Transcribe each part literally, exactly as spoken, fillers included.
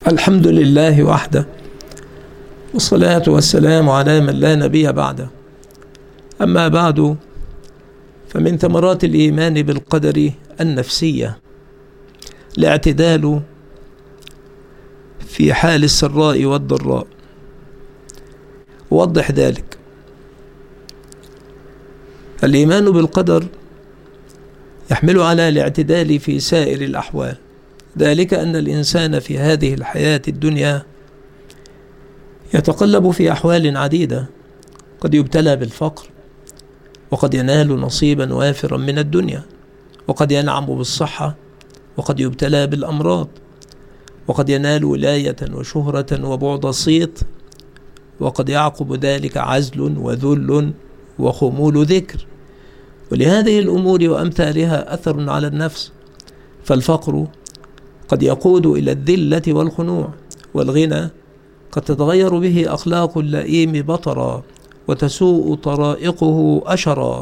الحمد لله وحده، والصلاة والسلام على من لا نبي بعده. أما بعد، فمن ثمرات الإيمان بالقدر النفسية الاعتدال في حال السراء والضراء. وضح ذلك. الإيمان بالقدر يحمل على الاعتدال في سائر الأحوال، ذلك أن الإنسان في هذه الحياة الدنيا يتقلب في أحوال عديدة، قد يبتلى بالفقر، وقد ينال نصيبا وافرا من الدنيا، وقد ينعم بالصحة، وقد يبتلى بالأمراض، وقد ينال ولاية وشهرة وبعد صيت، وقد يعقب ذلك عزل وذل وخمول ذكر. ولهذه الأمور وأمثالها أثر على النفس، فالفقر قد يقود إلى الذلة والخنوع، والغنى قد تتغير به أخلاق اللئيم بطرا وتسوء طرائقه أشرا،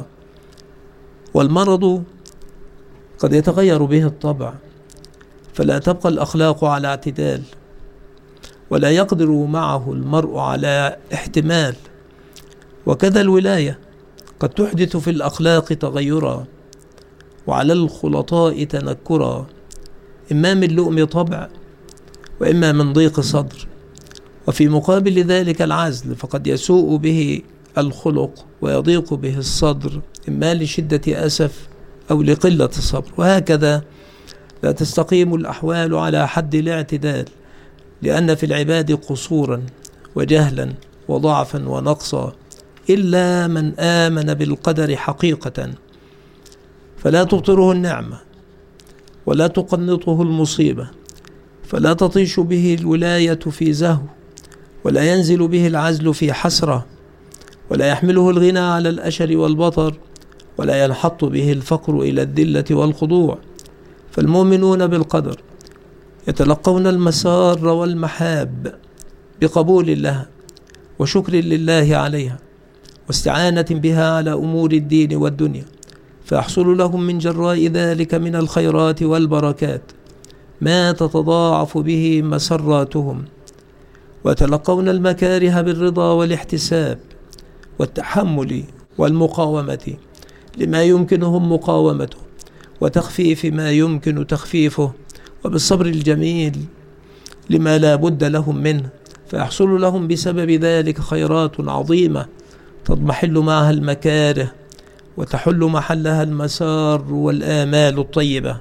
والمرض قد يتغير به الطبع فلا تبقى الأخلاق على اعتدال، ولا يقدر معه المرء على احتمال. وكذا الولاية قد تحدث في الأخلاق تغيرا، وعلى الخلطاء تنكرا، إما من لؤم طبع وإما من ضيق صدر. وفي مقابل ذلك العزل فقد يسوء به الخلق ويضيق به الصدر، إما لشدة أسف أو لقلة صبر. وهكذا لا تستقيم الأحوال على حد الاعتدال، لأن في العباد قصورا وجهلا وضعفا ونقصا، إلا من آمن بالقدر حقيقة فلا تبطره النعمة ولا تقنطه المصيبة، فلا تطيش به الولاية في زهو، ولا ينزل به العزل في حسرة، ولا يحمله الغنى على الأشر والبطر، ولا ينحط به الفقر إلى الذلة والخضوع. فالمؤمنون بالقدر يتلقون المسار والمحاب بقبول لها وشكر لله عليها واستعانة بها على أمور الدين والدنيا، فيحصل لهم من جراء ذلك من الخيرات والبركات ما تتضاعف به مسراتهم، ويتلقون المكاره بالرضا والاحتساب والتحمل والمقاومة لما يمكنهم مقاومته، وتخفيف ما يمكن تخفيفه، وبالصبر الجميل لما لا بد لهم منه، فيحصل لهم بسبب ذلك خيرات عظيمة تضمحل معها المكاره وتحل محلها المسار والآمال الطيبة.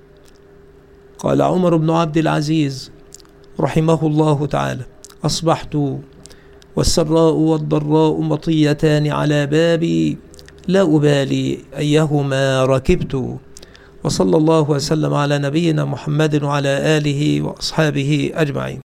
قال عمر بن عبد العزيز رحمه الله تعالى: أصبحت والسراء والضراء مطيتان على بابي، لا أبالي أيهما ركبت. وصلى الله وسلم على نبينا محمد وعلى آله وأصحابه أجمعين.